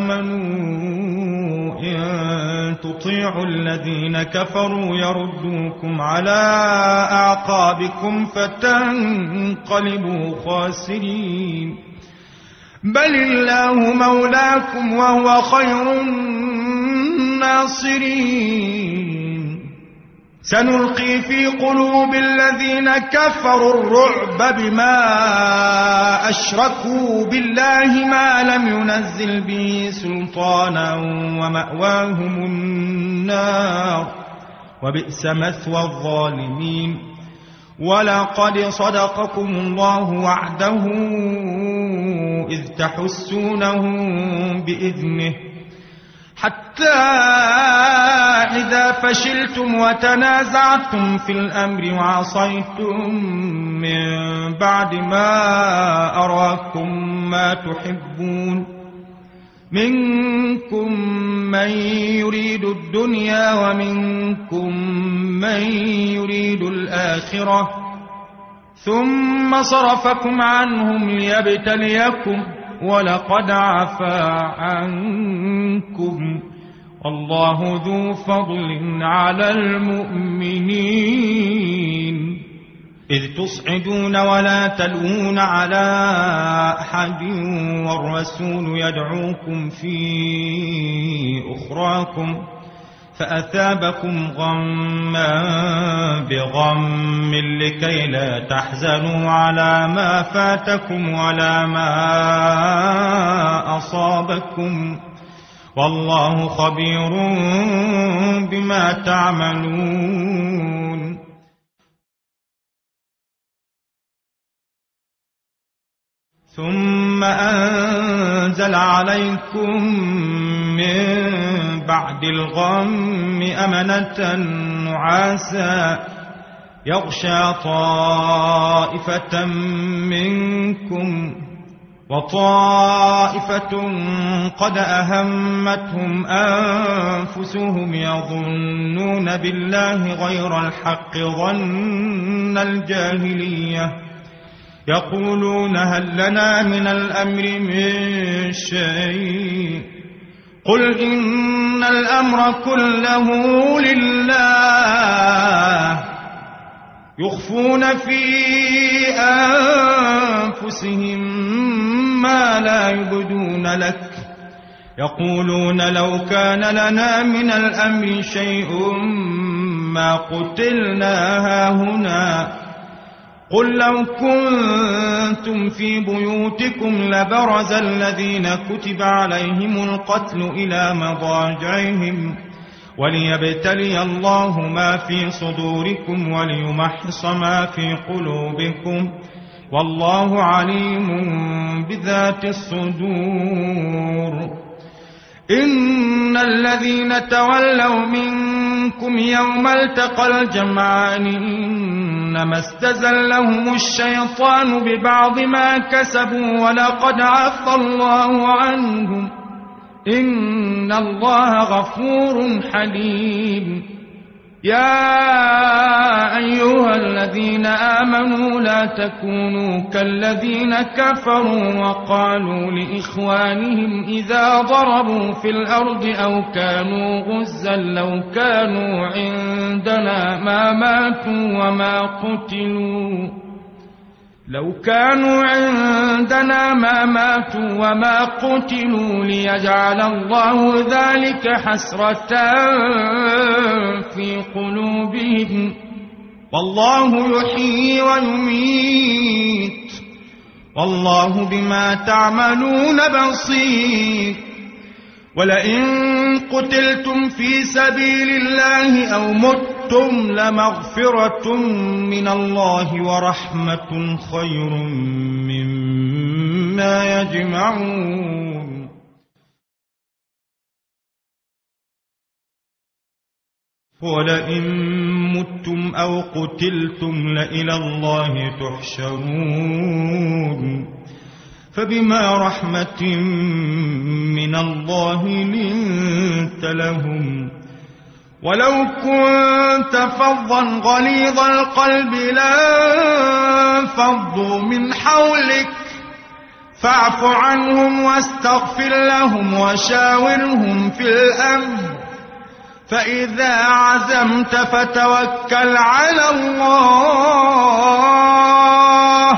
آمنوا إن تطيعوا الذين كفروا يردوكم على أعقابكم فتنقلبوا خاسرين بل الله مولاكم وهو خير الناصرين سنلقي في قلوب الذين كفروا الرعب بما أشركوا بالله ما لم ينزل به سلطانا ومأواهم النار وبئس مثوى الظالمين ولقد صدقكم الله وعده إذ تحسونهم بإذنه حتى إذا فشلتم وتنازعتم في الأمر وعصيتم من بعد ما أراكم ما تحبون منكم من يريد الدنيا ومنكم من يريد الآخرة ثم صرفكم عنهم ليبتليكم ولقد عفا عنكم والله ذو فضل على المؤمنين إذ تصعدون ولا تلوون على أحد والرسول يدعوكم في أخراكم فأثابكم غما بغم لكي لا تحزنوا على ما فاتكم ولا ما أصابكم والله خبير بما تعملون ثم أنزل عليكم من بعد الغم أمنة نعاسا يغشى طائفة منكم وطائفة قد أهمتهم أنفسهم يظنون بالله غير الحق ظن الجاهلية يقولون هل لنا من الأمر من شيء قل إن الأمر كله لله يخفون في أنفسهم ما لا يبدون لك يقولون لو كان لنا من الأمر شيء ما قتلنا هاهنا قل لو كنتم في بيوتكم لبرز الذين كتب عليهم القتل إلى مضاجعهم وليبتلي الله ما في صدوركم وليمحص ما في قلوبكم والله عليم بذات الصدور. إن الذين تولوا منكم يوم التقى الجمعان إنما استزلهم الشيطان ببعض ما كسبوا ولقد عفى الله عنهم إن الله غفور حليم. يا أيها الذين آمنوا لا تكونوا كالذين كفروا وقالوا لإخوانهم إذا ضربوا في الأرض أو كانوا غزا لو كانوا عندنا ما ماتوا وما قتلوا لو كانوا عندنا ما ماتوا وما قتلوا ليجعل الله ذلك حسرة في قلوبهم والله يحيي ويميت والله بما تعملون بصير. ولئن قتلتم في سبيل الله أو متم لمغفرة من الله ورحمة خير مما يجمعون. ولئن متم أو قتلتم لإلى الله تحشرون فبما رحمة من الله لنت لهم ولو كنت فظا غليظ القلب لانفضوا من حولك فاعف عنهم واستغفر لهم وشاورهم في الأمر فإذا عزمت فتوكل على الله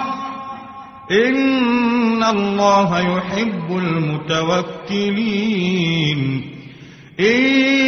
إن الله يحب المتوكلين. إن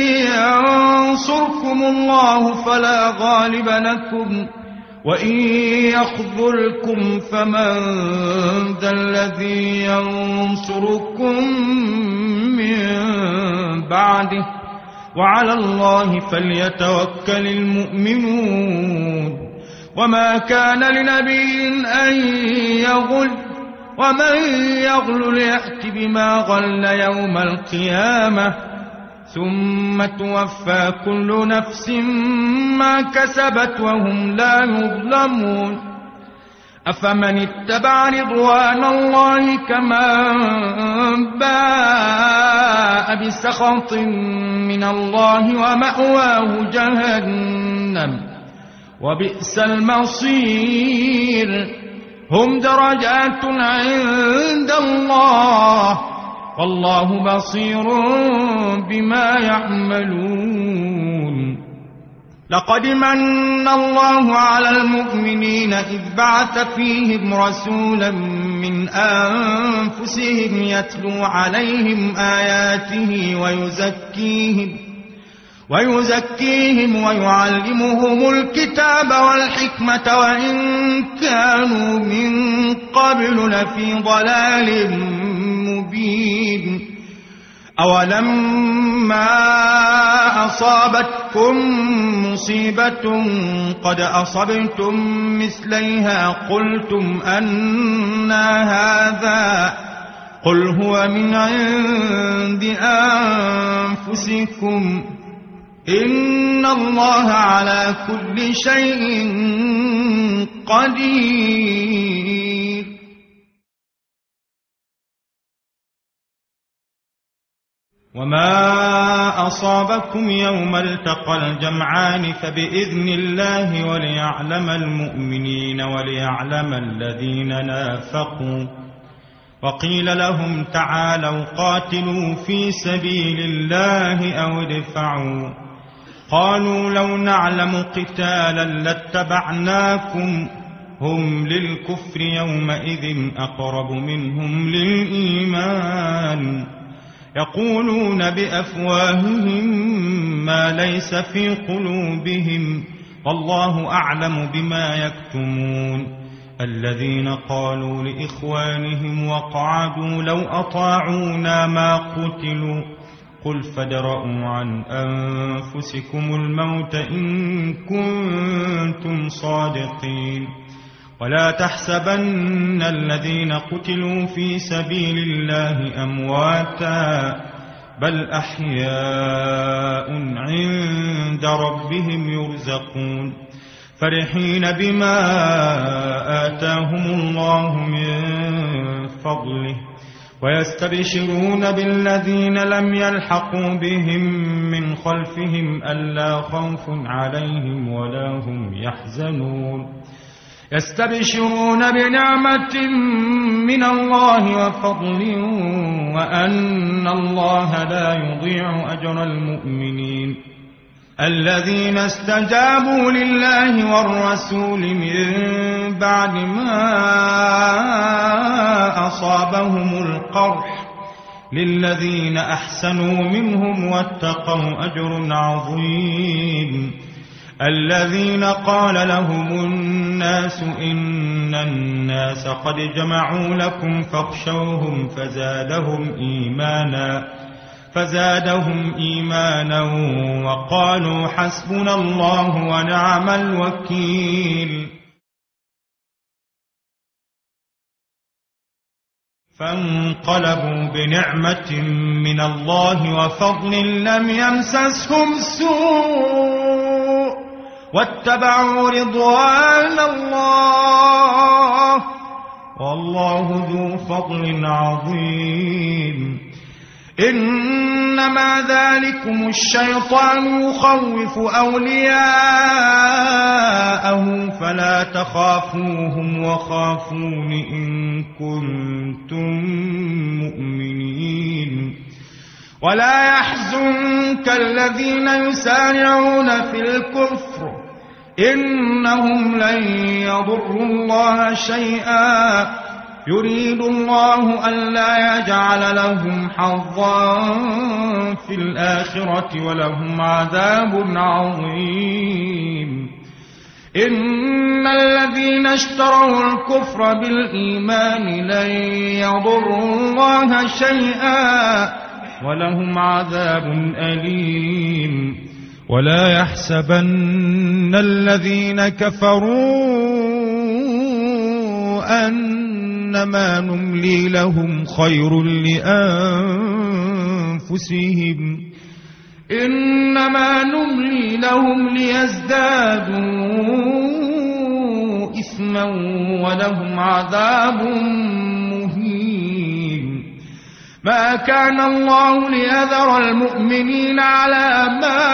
ينصركم الله فلا غالب لكم وإن يخذلكم فمن ذا الذي ينصركم من بعده وعلى الله فليتوكل المؤمنون. وما كان لنبي أن يغل ومن يغل يأت بما غل يوم القيامة ثم توفى كل نفس ما كسبت وهم لا يظلمون. أفمن اتبع رضوان الله كمن باء بسخط من الله ومأواه جهنم وبئس المصير. هم درجات عند الله والله بصير بما يعملون. لقد من الله على المؤمنين إذ بعث فيهم رسولا من أنفسهم يتلو عليهم آياته ويزكيهم ويزكيهم ويعلمهم الكتاب والحكمة وإن كانوا من قبل لفي ضلال مبين. أولما أصابتكم مصيبة قد أصبتم مثليها قلتم أنى هذا قل هو من عند أنفسكم إن الله على كل شيء قدير. وما أصابكم يوم التقى الجمعان فبإذن الله وليعلم المؤمنين وليعلم الذين نافقوا. وقيل لهم تعالوا قاتلوا في سبيل الله أو ادفعوا قالوا لو نعلم قتالا لاتبعناكم هم للكفر يومئذ أقرب منهم للإيمان يقولون بأفواههم ما ليس في قلوبهم والله أعلم بما يكتمون الذين قالوا لإخوانهم وقعدوا لو أطاعونا ما قتلوا قل فادرءوا عن أنفسكم الموت إن كنتم صادقين ولا تحسبن الذين قتلوا في سبيل الله أمواتا بل أحياء عند ربهم يرزقون فرحين بما آتاهم الله من فضله ويستبشرون بالذين لم يلحقوا بهم من خلفهم ألا خوف عليهم ولا هم يحزنون يستبشرون بنعمة من الله وفضل وأن الله لا يضيع أجر المؤمنين الذين استجابوا لله والرسول من بعد ما أصابهم القرح للذين أحسنوا منهم واتقوا أجر عظيم الذين قال لهم الناس إن الناس قد جمعوا لكم فاخشوهم فزادهم إيمانا فزادهم إيمانا وقالوا حسبنا الله ونعم الوكيل فانقلبوا بنعمة من الله وفضل لم يمسسهم سوء واتبعوا رضوان الله والله ذو فضل عظيم إنما ذلكم الشيطان يخوف أولياءه فلا تخافوهم وخافون إن كنتم مؤمنين ولا يحزنك الذين يسارعون في الكفر إنهم لن يضروا الله شيئا يريد الله ألا يجعل لهم حظا في الآخرة ولهم عذاب عظيم إن الذين اشتروا الكفر بالإيمان لن يضروا الله شيئا ولهم عذاب أليم ولا يحسبن الذين كفروا أنما نملي لهم خير لأنفسهم إنما نملي لهم ليزدادوا إثما ولهم عذاب مهين ما كان الله ليذر المؤمنين على ما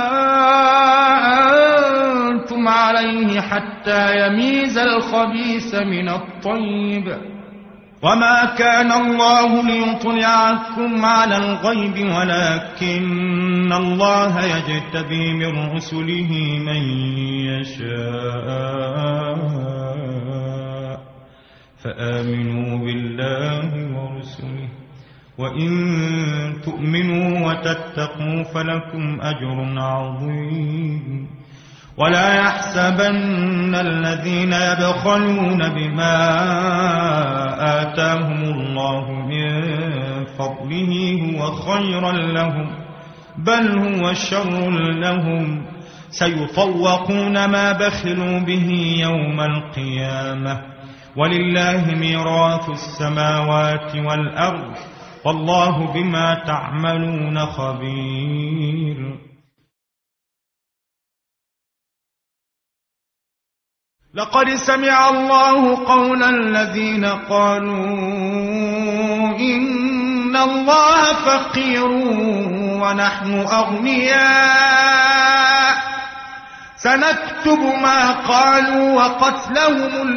أنتم عليه حتى يميز الخبيث من الطيب وما كان الله ليطلعكم على الغيب ولكن الله يجتبي من رسله من يشاء فآمنوا بالله ورسله وإن تؤمنوا وتتقوا فلكم أجر عظيم ولا يحسبن الذين يبخلون بما آتاهم الله من فضله هو خيرا لهم بل هو شر لهم سيطوقون ما بخلوا به يوم القيامة ولله ميراث السماوات والأرض والله بما تعملون خبير لقد سمع الله قول الذين قالوا إن الله فقير ونحن أغنياء سنكتب ما قالوا وقتلهم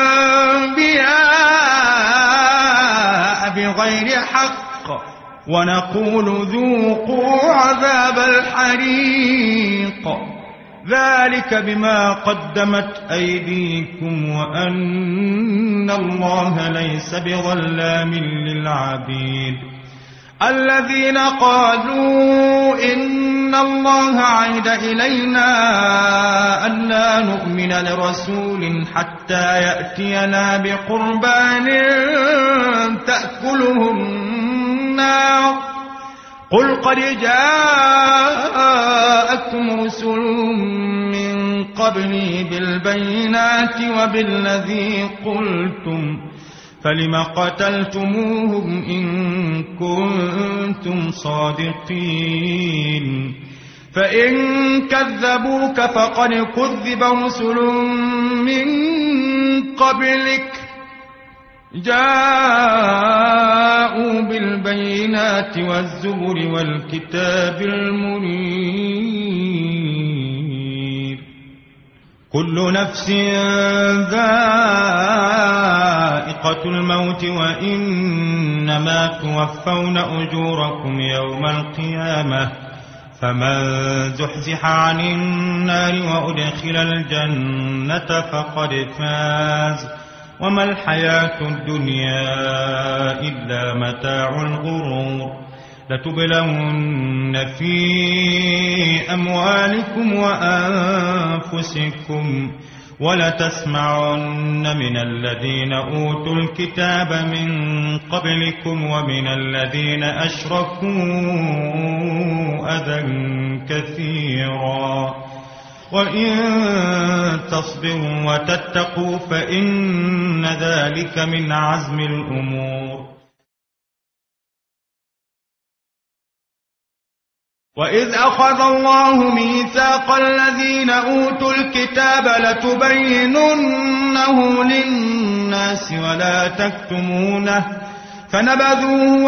الأنبياء بغير حق ونقول ذوقوا عذاب الحريق ذلك بما قدمت أيديكم وأن الله ليس بظلام للعبيد الذين قالوا إن الله عهد إلينا ألا نؤمن لرسول حتى يأتينا بقربان تأكله النار قل قد جاءكم رسل من قبلي بالبينات وبالذي قلتم فلم قتلتموهم إن كنتم صادقين فإن كذبوك فقد كذب رسل من قبلك جاءوا بالبينات والزبر والكتاب المنير كل نفس ذائقة الموت وإنما توفون أجوركم يوم القيامة فمن زحزح عن النار وأدخل الجنة فقد فاز وما الحياة الدنيا إلا متاع الغرور لتبلون في أموالكم وأنفسكم ولتسمعن من الذين أوتوا الكتاب من قبلكم ومن الذين أشركوا أذى كثيرا وإن تصبروا وتتقوا فإن ذلك من عزم الأمور وإذ أخذ الله ميثاق الذين أوتوا الكتاب لتبيننه للناس ولا تكتمونه فنبذوه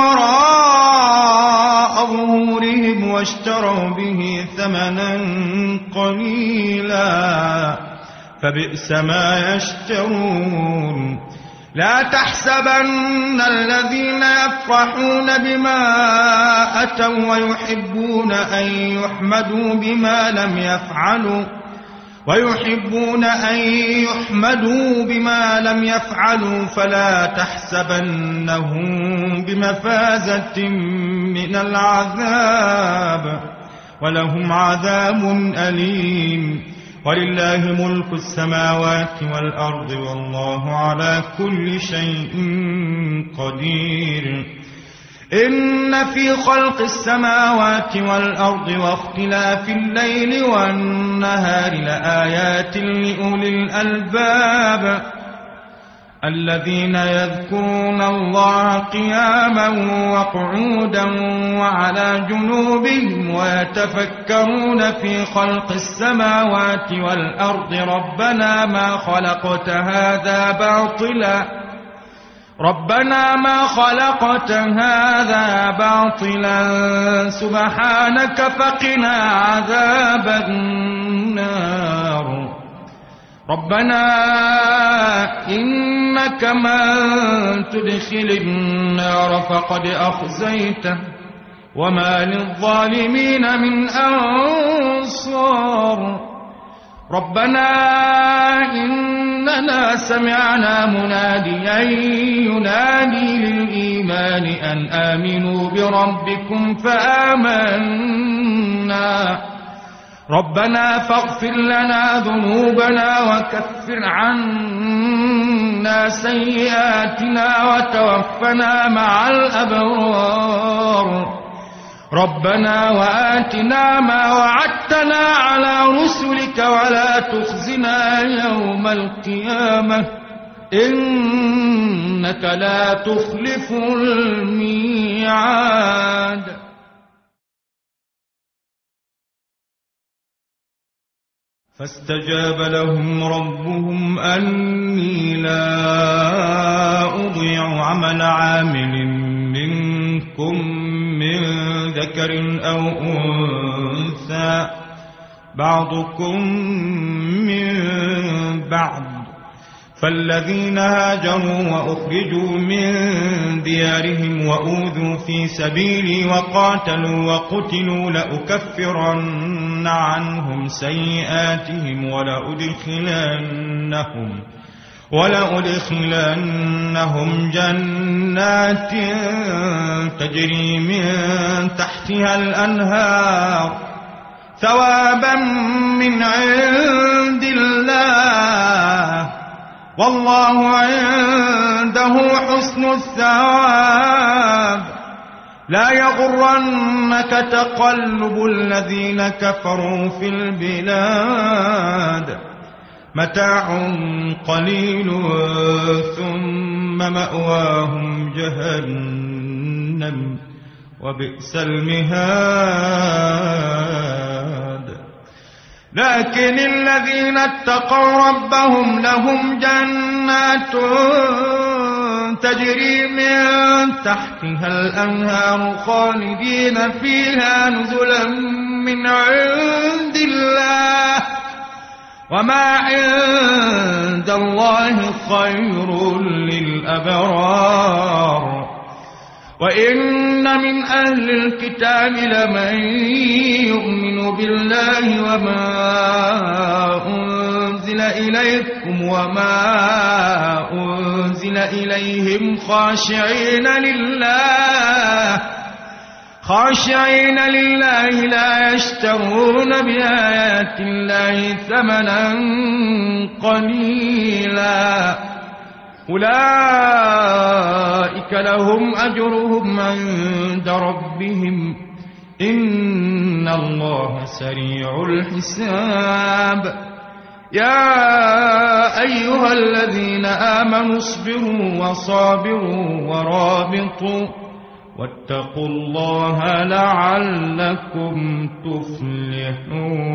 وراء ظهورهم واشتروا به ثمنا قليلا فبئس ما يشترون لا تحسبن الذين يفرحون بما أتوا ويحبون أن يحمدوا بما لم يفعلوا ويحبون أن يحمدوا بما لم يفعلوا فلا تحسبنهم بمفازة من العذاب ولهم عذاب أليم ولله ملك السماوات والأرض والله على كل شيء قدير إن في خلق السماوات والأرض واختلاف الليل والنهار لآيات لأولي الألباب الذين يذكرون الله قياما وقعودا وعلى جنوبهم ويتفكرون في خلق السماوات والأرض ربنا ما خلقت هذا باطلا ربنا ما خلقت هذا باطلا سبحانك فقنا عذاب النار ربنا إنك من تدخل النار فقد أخزيته وما للظالمين من أنصار ربنا إننا سمعنا مناديا ينادي للإيمان أن آمنوا بربكم فآمنا ربنا فاغفر لنا ذنوبنا وكفر عنا سيئاتنا وتوفنا مع الأبرار ربنا وآتنا ما وعدتنا على رسلك ولا تخزنا يوم القيامة إنك لا تخلف الميعاد فاستجاب لهم ربهم أني لا أضيع عمل عامل منكم من ذكر أو أنثى بعضكم من بعض فالذين هاجروا وأخرجوا من ديارهم وأوذوا في سبيلي وقاتلوا وقتلوا لأكفرن عنهم سيئاتهم ولأدخلنهم ولأدخلنهم جنات تجري من تحتها الأنهار ثوابا من عند الله والله عنده حسن الثواب. لا يغرنك تقلب الذين كفروا في البلاد متاع قليل ثم مأواهم جهنم وبئس المهاد. لكن الذين اتقوا ربهم لهم جنات تجري من تحتها الأنهار خالدين فيها نزلا من عند الله وما عند الله خير للأبرار. وإن من أهل الكتاب لمن يؤمن بالله وما أنزل إليكم وما أنزل إليهم خاشعين لله خاشعين لله لا يشترون بآيات الله ثمنا قليلا أولئك لهم أجرهم عند ربهم إن الله سريع الحساب. يا أيها الذين آمنوا اصبروا وصابروا ورابطوا واتقوا الله لعلكم تفلحون.